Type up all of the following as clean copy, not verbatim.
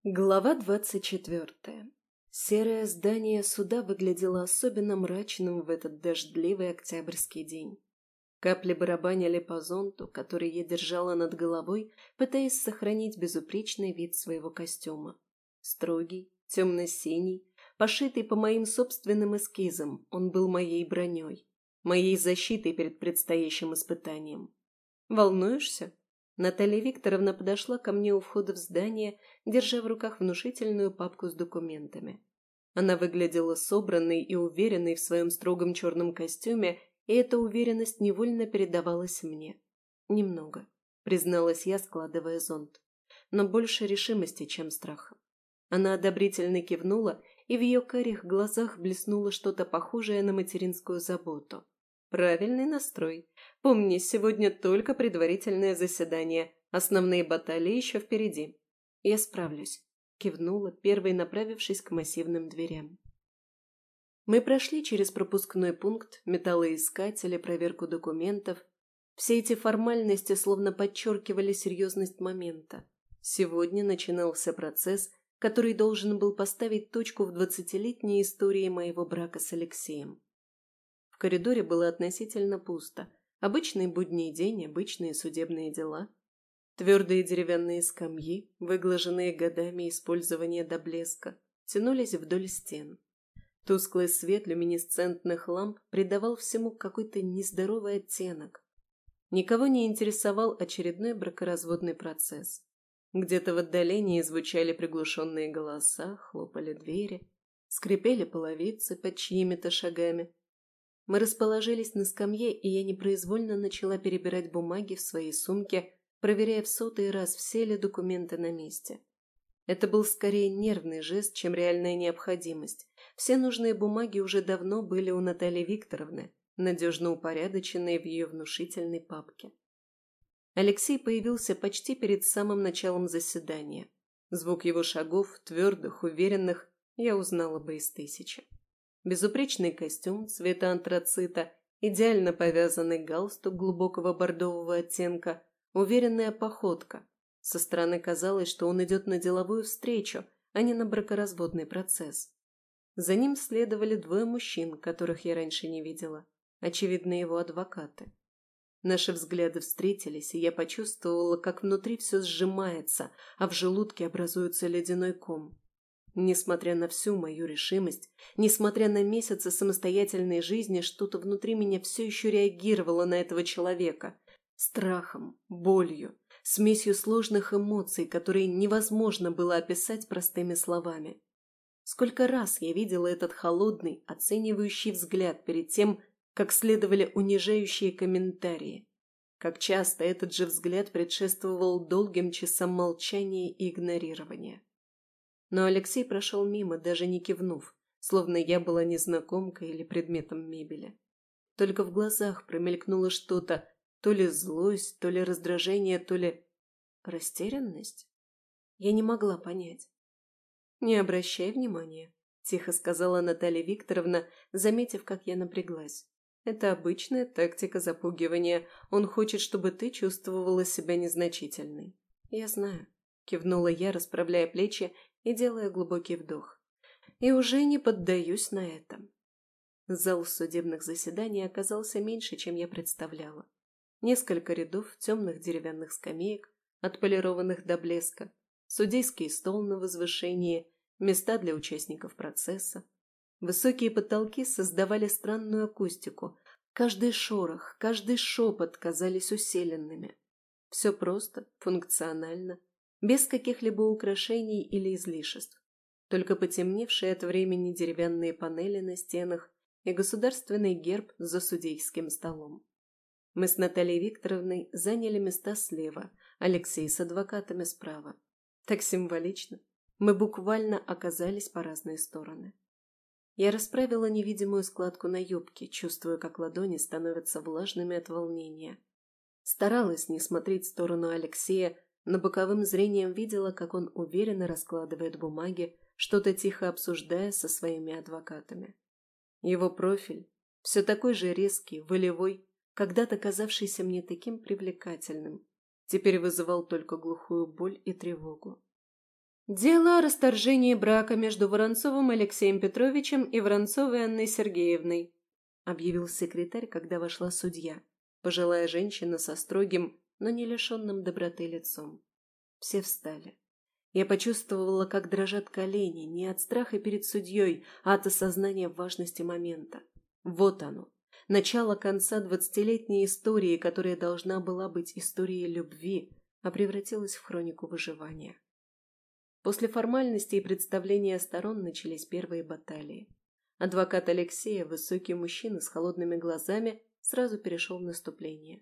Глава 24. Серое здание суда выглядело особенно мрачным в этот дождливый октябрьский день. Капли барабанили по зонту, который я держала над головой, пытаясь сохранить безупречный вид своего костюма. Строгий, темно-синий, пошитый по моим собственным эскизам, он был моей броней, моей защитой перед предстоящим испытанием. «Волнуешься?» Наталья Викторовна подошла ко мне у входа в здание, держа в руках внушительную папку с документами. Она выглядела собранной и уверенной в своем строгом черном костюме, и эта уверенность невольно передавалась мне. «Немного», — призналась я, складывая зонт. «Но больше решимости, чем страха». Она одобрительно кивнула, и в ее карих глазах блеснуло что-то похожее на материнскую заботу. «Правильный настрой. Помни, сегодня только предварительное заседание, основные баталии еще впереди. Я справлюсь», — кивнула, первой направившись к массивным дверям. Мы прошли через пропускной пункт, металлоискатели, проверку документов. Все эти формальности словно подчеркивали серьезность момента. Сегодня начинался процесс, который должен был поставить точку в 20-летней истории моего брака с Алексеем. В коридоре было относительно пусто. Обычный будний день, обычные судебные дела. Твердые деревянные скамьи, выглаженные годами использования до блеска, тянулись вдоль стен. Тусклый свет люминесцентных ламп придавал всему какой-то нездоровый оттенок. Никого не интересовал очередной бракоразводный процесс. Где-то в отдалении звучали приглушенные голоса, хлопали двери, скрипели половицы под чьими-то шагами. Мы расположились на скамье, и я непроизвольно начала перебирать бумаги в своей сумке, проверяя в сотый раз, все ли документы на месте. Это был скорее нервный жест, чем реальная необходимость. Все нужные бумаги уже давно были у Натальи Викторовны, надежно упорядоченные в ее внушительной папке. Алексей появился почти перед самым началом заседания. Звук его шагов, твердых, уверенных, я узнала бы из тысячи. Безупречный костюм цвета антрацита, идеально повязанный галстук глубокого бордового оттенка, уверенная походка. Со стороны казалось, что он идет на деловую встречу, а не на бракоразводный процесс. За ним следовали двое мужчин, которых я раньше не видела. Очевидно, его адвокаты. Наши взгляды встретились, и я почувствовала, как внутри все сжимается, а в желудке образуется ледяной ком. Несмотря на всю мою решимость, несмотря на месяцы самостоятельной жизни, что-то внутри меня все еще реагировало на этого человека. Страхом, болью, смесью сложных эмоций, которые невозможно было описать простыми словами. Сколько раз я видела этот холодный, оценивающий взгляд перед тем, как следовали унижающие комментарии. Как часто этот же взгляд предшествовал долгим часам молчания и игнорирования. Но Алексей прошел мимо, даже не кивнув, словно я была незнакомкой или предметом мебели. Только в глазах промелькнуло что-то, то ли злость, то ли раздражение, то ли растерянность. Я не могла понять. «Не обращай внимания», — тихо сказала Наталья Викторовна, заметив, как я напряглась. «Это обычная тактика запугивания. Он хочет, чтобы ты чувствовала себя незначительной». «Я знаю», — кивнула я, расправляя плечи и делая глубокий вдох. «И уже не поддаюсь на это». Зал судебных заседаний оказался меньше, чем я представляла. Несколько рядов темных деревянных скамеек, отполированных до блеска, судейский стол на возвышении, места для участников процесса. Высокие потолки создавали странную акустику. Каждый шорох, каждый шепот казались усиленными. Все просто, функционально, без каких-либо украшений или излишеств. Только потемневшие от времени деревянные панели на стенах и государственный герб за судейским столом. Мы с Натальей Викторовной заняли места слева, Алексей с адвокатами справа. Так символично. Мы буквально оказались по разные стороны. Я расправила невидимую складку на юбке, чувствуя, как ладони становятся влажными от волнения. Старалась не смотреть в сторону Алексея, но боковым зрением видела, как он уверенно раскладывает бумаги, что-то тихо обсуждая со своими адвокатами. Его профиль, все такой же резкий, волевой, когда-то казавшийся мне таким привлекательным, теперь вызывал только глухую боль и тревогу. «Дело о расторжении брака между Воронцовым Алексеем Петровичем и Воронцовой Анной Сергеевной», объявил секретарь, когда вошла судья, пожилая женщина со строгим, но не лишенным доброты лицом. Все встали. Я почувствовала, как дрожат колени, не от страха перед судьей, а от осознания важности момента. Вот оно, начало конца 20-летней истории, которая должна была быть историей любви, а превратилась в хронику выживания. После формальностей и представления сторон начались первые баталии. Адвокат Алексея, высокий мужчина с холодными глазами, сразу перешел в наступление.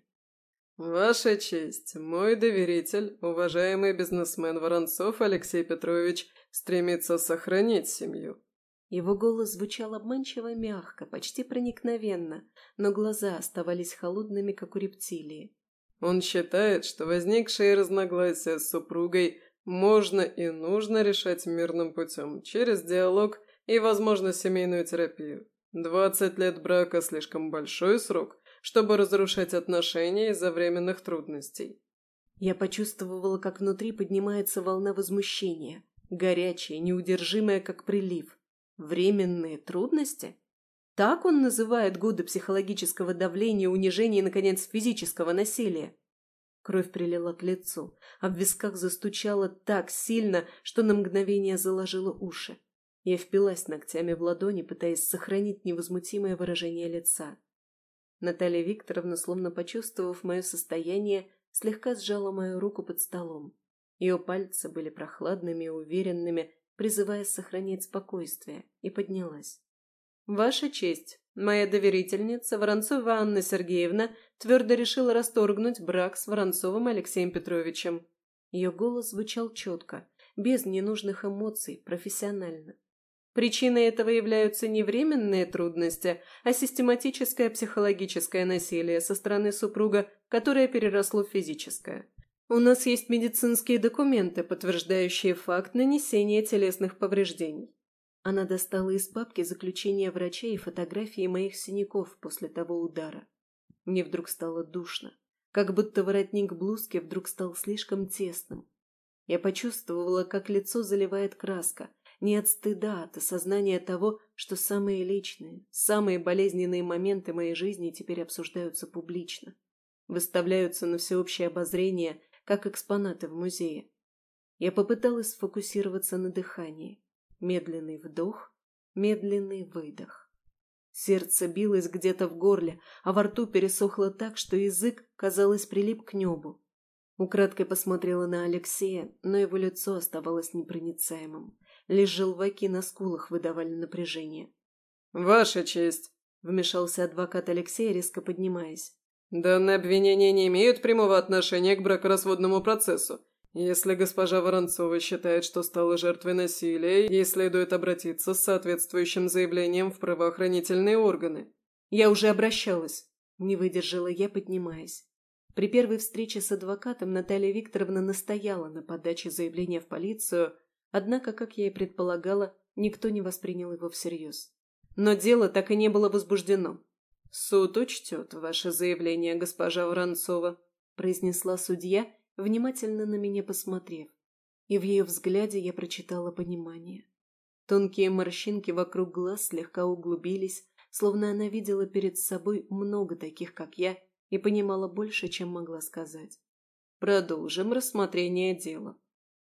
«Ваша честь, мой доверитель, уважаемый бизнесмен Воронцов Алексей Петрович, стремится сохранить семью». Его голос звучал обманчиво мягко, почти проникновенно, но глаза оставались холодными, как у рептилии. Он считает, что возникшие разногласия с супругой можно и нужно решать мирным путем, через диалог и, возможно, семейную терапию. 20 лет брака – слишком большой срок, чтобы разрушать отношения из-за временных трудностей. Я почувствовала, как внутри поднимается волна возмущения, горячая, неудержимая, как прилив. Временные трудности? Так он называет годы психологического давления, унижения и, наконец, физического насилия. Кровь прилила к лицу, а в висках застучала так сильно, что на мгновение заложило уши. Я впилась ногтями в ладони, пытаясь сохранить невозмутимое выражение лица. Наталья Викторовна, словно почувствовав мое состояние, слегка сжала мою руку под столом. Ее пальцы были прохладными и уверенными, призывая сохранять спокойствие, и поднялась. «Ваша честь, моя доверительница Воронцова Анна Сергеевна твердо решила расторгнуть брак с Воронцовым Алексеем Петровичем». Ее голос звучал четко, без ненужных эмоций, профессионально. Причиной этого являются не временные трудности, а систематическое психологическое насилие со стороны супруга, которое переросло в физическое. У нас есть медицинские документы, подтверждающие факт нанесения телесных повреждений. Она достала из папки заключение врача и фотографии моих синяков после того удара. Мне вдруг стало душно, как будто воротник блузки вдруг стал слишком тесным. Я почувствовала, как лицо заливает краска, не от стыда, а от осознания того, что самые личные, самые болезненные моменты моей жизни теперь обсуждаются публично, выставляются на всеобщее обозрение, как экспонаты в музее. Я попыталась сфокусироваться на дыхании. Медленный вдох, медленный выдох. Сердце билось где-то в горле, а во рту пересохло так, что язык, казалось, прилип к небу. Украдкой посмотрела на Алексея, но его лицо оставалось непроницаемым. Лишь желваки на скулах выдавали напряжение. «Ваша честь», — вмешался адвокат Алексея, резко поднимаясь. «Данные обвинения не имеют прямого отношения к бракоразводному процессу. Если госпожа Воронцова считает, что стала жертвой насилия, ей следует обратиться с соответствующим заявлением в правоохранительные органы». «Я уже обращалась», — не выдержала я, поднимаясь. При первой встрече с адвокатом Наталья Викторовна настояла на подаче заявления в полицию, однако, как я и предполагала, никто не воспринял его всерьез. Но дело так и не было возбуждено. «Суд учтет ваше заявление, госпожа Воронцова», — произнесла судья, внимательно на меня посмотрев. И в ее взгляде я прочитала понимание. Тонкие морщинки вокруг глаз слегка углубились, словно она видела перед собой много таких, как я, и понимала больше, чем могла сказать. «Продолжим рассмотрение дела».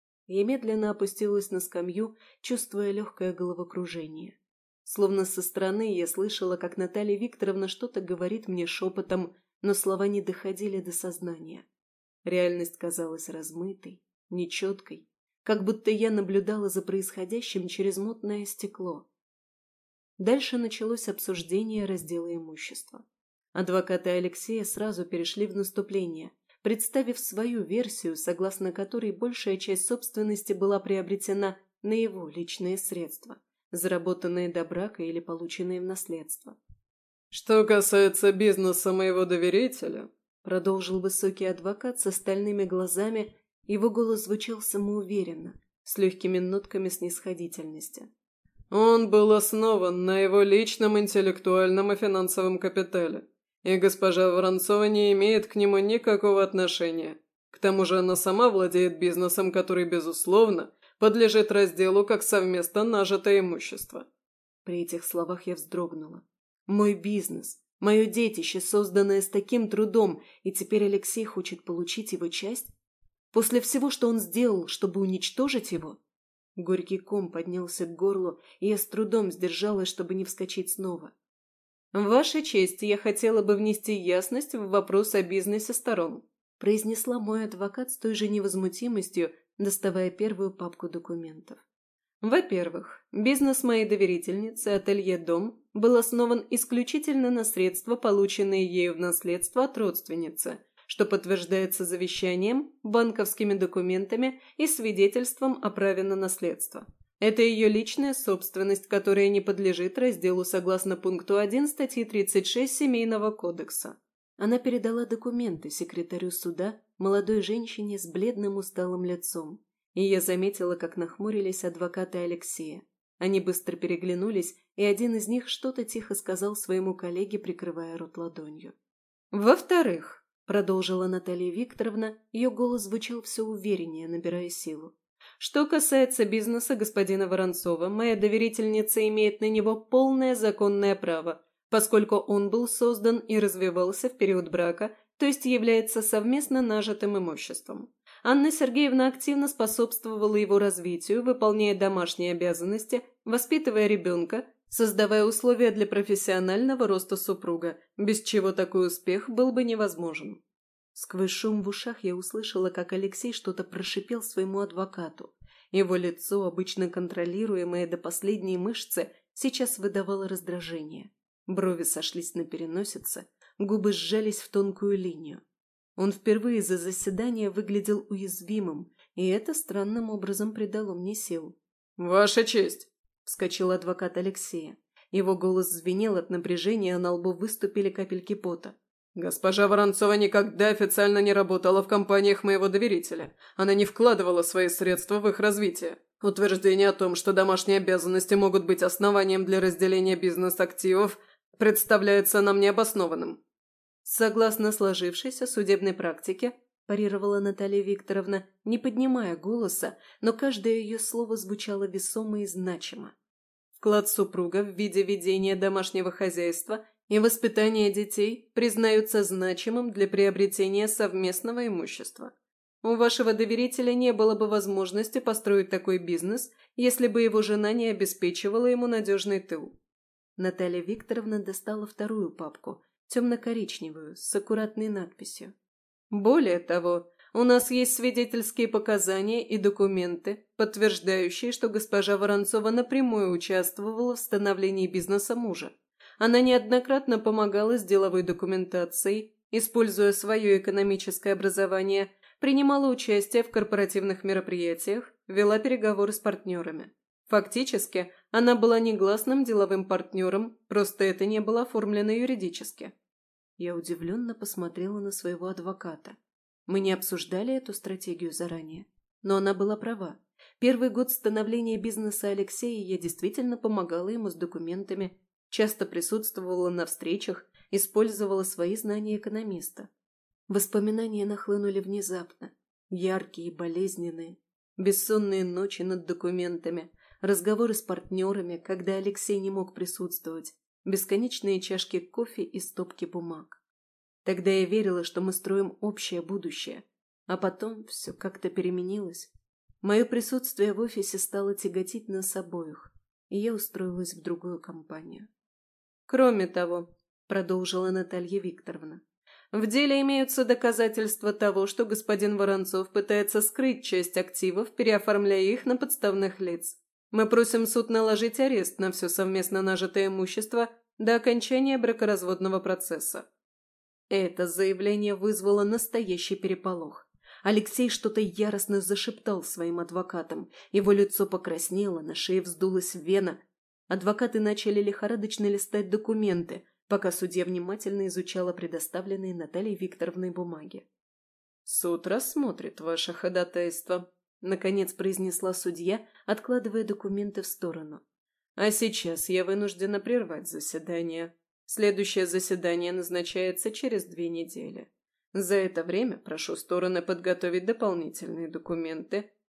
Я медленно опустилась на скамью, чувствуя легкое головокружение. Словно со стороны я слышала, как Наталья Викторовна что-то говорит мне шепотом, но слова не доходили до сознания. Реальность казалась размытой, нечеткой, как будто я наблюдала за происходящим через мутное стекло. Дальше началось обсуждение раздела имущества. Адвокаты Алексея сразу перешли в наступление, представив свою версию, согласно которой большая часть собственности была приобретена на его личные средства, заработанные до брака или полученные в наследство. «Что касается бизнеса моего доверителя», — продолжил высокий адвокат со стальными глазами, его голос звучал самоуверенно, с легкими нотками снисходительности. «Он был основан на его личном интеллектуальном и финансовом капитале. И госпожа Воронцова не имеет к нему никакого отношения. К тому же она сама владеет бизнесом, который, безусловно, подлежит разделу как совместно нажитое имущество». При этих словах я вздрогнула. Мой бизнес, мое детище, созданное с таким трудом, и теперь Алексей хочет получить его часть? После всего, что он сделал, чтобы уничтожить его? Горький ком поднялся к горлу, и я с трудом сдержалась, чтобы не вскочить снова. «Ваша честь, я хотела бы внести ясность в вопрос о бизнесе сторон», произнесла мой адвокат с той же невозмутимостью, доставая первую папку документов. «Во-первых, бизнес моей доверительницы «Ателье Дом» был основан исключительно на средства, полученные ею в наследство от родственницы, что подтверждается завещанием, банковскими документами и свидетельством о праве на наследство. Это ее личная собственность, которая не подлежит разделу согласно пункту 1 статьи 36 Семейного кодекса». Она передала документы секретарю суда, молодой женщине с бледным усталым лицом. И я заметила, как нахмурились адвокаты Алексея. Они быстро переглянулись, и один из них что-то тихо сказал своему коллеге, прикрывая рот ладонью. «Во-вторых», — продолжила Наталья Викторовна, ее голос звучал все увереннее, набирая силу. «Что касается бизнеса господина Воронцова, моя доверительница имеет на него полное законное право, поскольку он был создан и развивался в период брака, то есть является совместно нажитым имуществом. Анна Сергеевна активно способствовала его развитию, выполняя домашние обязанности, воспитывая ребенка, создавая условия для профессионального роста супруга, без чего такой успех был бы невозможен». Сквозь шум в ушах я услышала, как Алексей что-то прошипел своему адвокату. Его лицо, обычно контролируемое до последней мышцы, сейчас выдавало раздражение. Брови сошлись на переносице, губы сжались в тонкую линию. Он впервые за заседание выглядел уязвимым, и это странным образом придало мне сил. «Ваша честь!» – вскочил адвокат Алексея. Его голос звенел от напряжения, а на лбу выступили капельки пота. «Госпожа Воронцова никогда официально не работала в компаниях моего доверителя. Она не вкладывала свои средства в их развитие. Утверждение о том, что домашние обязанности могут быть основанием для разделения бизнес-активов, представляется нам необоснованным». «Согласно сложившейся судебной практике», – парировала Наталья Викторовна, не поднимая голоса, но каждое ее слово звучало весомо и значимо. «Вклад супруга в виде ведения домашнего хозяйства и воспитания детей признаются значимым для приобретения совместного имущества. У вашего доверителя не было бы возможности построить такой бизнес, если бы его жена не обеспечивала ему надежный тыл». Наталья Викторовна достала вторую папку, темно-коричневую, с аккуратной надписью. «Более того, у нас есть свидетельские показания и документы, подтверждающие, что госпожа Воронцова напрямую участвовала в становлении бизнеса мужа. Она неоднократно помогала с деловой документацией, используя свое экономическое образование, принимала участие в корпоративных мероприятиях, вела переговоры с партнерами. Фактически, она была негласным деловым партнером, просто это не было оформлено юридически». Я удивленно посмотрела на своего адвоката. Мы не обсуждали эту стратегию заранее, но она была права. Первый год становления бизнеса Алексея я действительно помогала ему с документами, часто присутствовала на встречах, использовала свои знания экономиста. Воспоминания нахлынули внезапно, яркие и болезненные, бессонные ночи над документами, разговоры с партнерами, когда Алексей не мог присутствовать, бесконечные чашки кофе и стопки бумаг. Тогда я верила, что мы строим общее будущее, а потом все как-то переменилось. Мое присутствие в офисе стало тяготить нас обоих, и я устроилась в другую компанию. «Кроме того», — продолжила Наталья Викторовна, «в деле имеются доказательства того, что господин Воронцов пытается скрыть часть активов, переоформляя их на подставных лиц. Мы просим суд наложить арест на все совместно нажитое имущество до окончания бракоразводного процесса». Это заявление вызвало настоящий переполох. Алексей что-то яростно зашептал своим адвокатам. Его лицо покраснело, на шее вздулась вена. Адвокаты начали лихорадочно листать документы, пока судья внимательно изучала предоставленные Натальей Викторовной бумаги. «Суд рассмотрит ваше ходатайство», — наконец произнесла судья, откладывая документы в сторону. «А сейчас я вынуждена прервать заседание. Следующее заседание назначается через 2 недели. За это время прошу стороны подготовить дополнительные документы,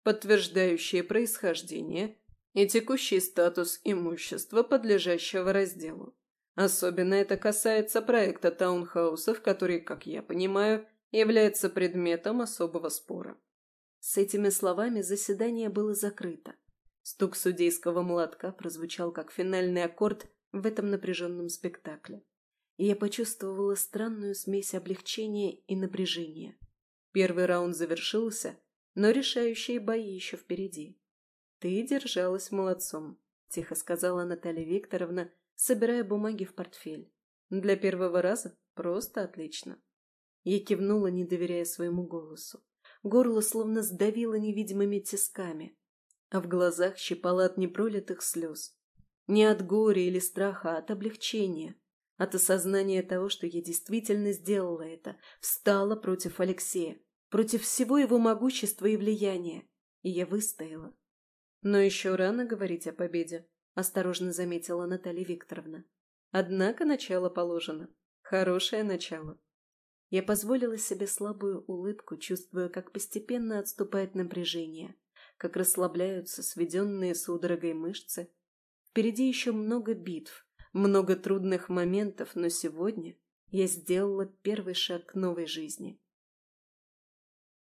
подтверждающие происхождение и текущий статус имущества, подлежащего разделу. Особенно это касается проекта таунхаусов, который, как я понимаю, является предметом особого спора. С этими словами заседание было закрыто. Стук судейского молотка прозвучал как финальный аккорд в этом напряженном спектакле. И я почувствовала странную смесь облегчения и напряжения. Первый раунд завершился, но решающие бои еще впереди. «Ты держалась молодцом», — тихо сказала Наталья Викторовна, собирая бумаги в портфель. «Для первого раза просто отлично». Я кивнула, не доверяя своему голосу. Горло словно сдавило невидимыми тисками, а в глазах щипало от непролитых слез. Не от горя или страха, а от облегчения, от осознания того, что я действительно сделала это, встала против Алексея, против всего его могущества и влияния, и я выстояла. «Но еще рано говорить о победе», — осторожно заметила Наталья Викторовна. «Однако начало положено. Хорошее начало». Я позволила себе слабую улыбку, чувствуя, как постепенно отступает напряжение, как расслабляются сведенные судорогой мышцы. Впереди еще много битв, много трудных моментов, но сегодня я сделала первый шаг к новой жизни.